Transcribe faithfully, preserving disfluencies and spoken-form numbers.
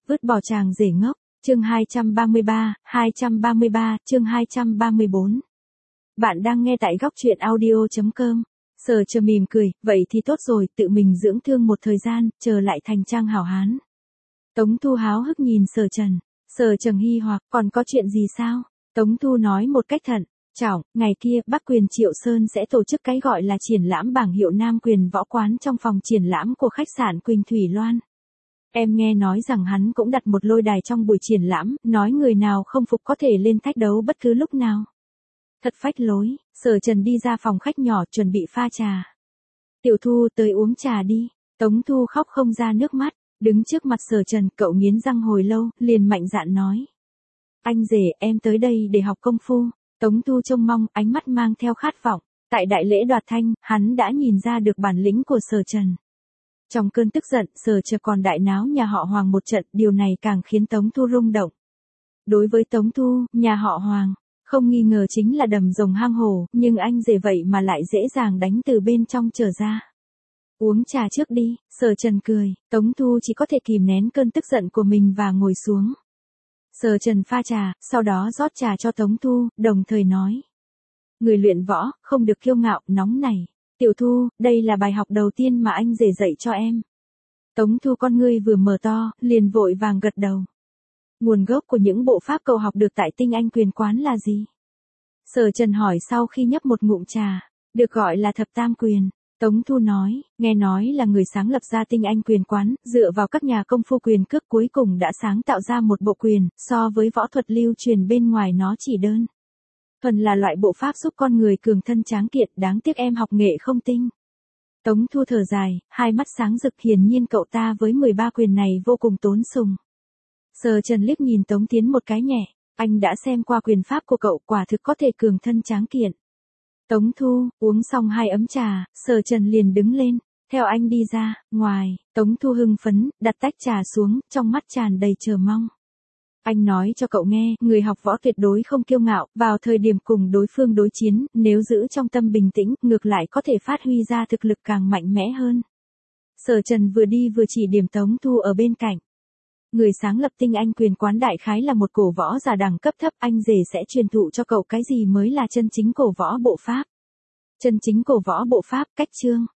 Vứt bỏ chàng rể ngốc, chương hai trăm ba mươi ba, hai trăm ba mươi ba, chương hai trăm ba mươi bốn. Bạn đang nghe tại góc truyện audio chấm com. Sở Chờ mỉm cười, vậy thì tốt rồi, tự mình dưỡng thương một thời gian, chờ lại thành trang hảo hán. Tống Thu háo hức nhìn Sở Trần. Sở Trần nghi hoặc, còn có chuyện gì sao? Tống Thu nói một cách thận trọng, ngày kia, Bắc Quyền Triệu Sơn sẽ tổ chức cái gọi là triển lãm bảng hiệu Nam Quyền võ quán trong phòng triển lãm của khách sạn Quỳnh Thủy Loan. Em nghe nói rằng hắn cũng đặt một lôi đài trong buổi triển lãm, nói người nào không phục có thể lên thách đấu bất cứ lúc nào. Thật phách lối. Sở Trần đi ra phòng khách nhỏ chuẩn bị pha trà. Tiểu Thu tới uống trà đi. Tống Thu khóc không ra nước mắt, đứng trước mặt Sở Trần, cậu nghiến răng hồi lâu, liền mạnh dạn nói. Anh rể, em tới đây để học công phu. Tống Thu trông mong, ánh mắt mang theo khát vọng. Tại đại lễ đoạt thanh, hắn đã nhìn ra được bản lĩnh của Sở Trần. Trong cơn tức giận, Sở Chờ còn đại náo nhà họ Hoàng một trận, điều này càng khiến Tống Thu rung động. Đối với Tống Thu, nhà họ Hoàng, không nghi ngờ chính là đầm rồng hang hổ, nhưng anh rể vậy mà lại dễ dàng đánh từ bên trong trở ra. Uống trà trước đi, Sở Trần cười, Tống Thu chỉ có thể kìm nén cơn tức giận của mình và ngồi xuống. Sở Trần pha trà, sau đó rót trà cho Tống Thu, đồng thời nói. Người luyện võ, không được kiêu ngạo, nóng này. Tiểu Thu, đây là bài học đầu tiên mà anh rể dạy cho em. Tống Thu con ngươi vừa mở to, liền vội vàng gật đầu. Nguồn gốc của những bộ pháp cậu học được tại Tinh Anh Quyền quán là gì? Sở Trần hỏi sau khi nhấp một ngụm trà. Được gọi là thập tam quyền. Tống Thu nói, nghe nói là người sáng lập ra Tinh Anh Quyền quán, dựa vào các nhà công phu quyền cước cuối cùng đã sáng tạo ra một bộ quyền, so với võ thuật lưu truyền bên ngoài nó chỉ đơn thuần là loại bộ pháp giúp con người cường thân tráng kiện, đáng tiếc em học nghệ không tinh. Tống Thu thở dài, hai mắt sáng rực, hiển nhiên cậu ta với mười ba quyền này vô cùng tốn sùng. Sở Trần liếc nhìn Tống Tiến một cái nhẹ, anh đã xem qua quyền pháp của cậu, quả thực có thể cường thân tráng kiện. Tống Thu, uống xong hai ấm trà, Sở Trần liền đứng lên, theo anh đi ra, ngoài. Tống Thu hưng phấn, đặt tách trà xuống, trong mắt tràn đầy chờ mong. Anh nói cho cậu nghe, người học võ tuyệt đối không kiêu ngạo, vào thời điểm cùng đối phương đối chiến, nếu giữ trong tâm bình tĩnh, ngược lại có thể phát huy ra thực lực càng mạnh mẽ hơn. Sở Trần vừa đi vừa chỉ điểm Tống Thu ở bên cạnh. Người sáng lập Tinh Anh Quyền quán đại khái là một cổ võ giả đẳng cấp thấp, anh rể sẽ truyền thụ cho cậu cái gì mới là chân chính cổ võ bộ pháp. Chân chính cổ võ bộ pháp, cách chương.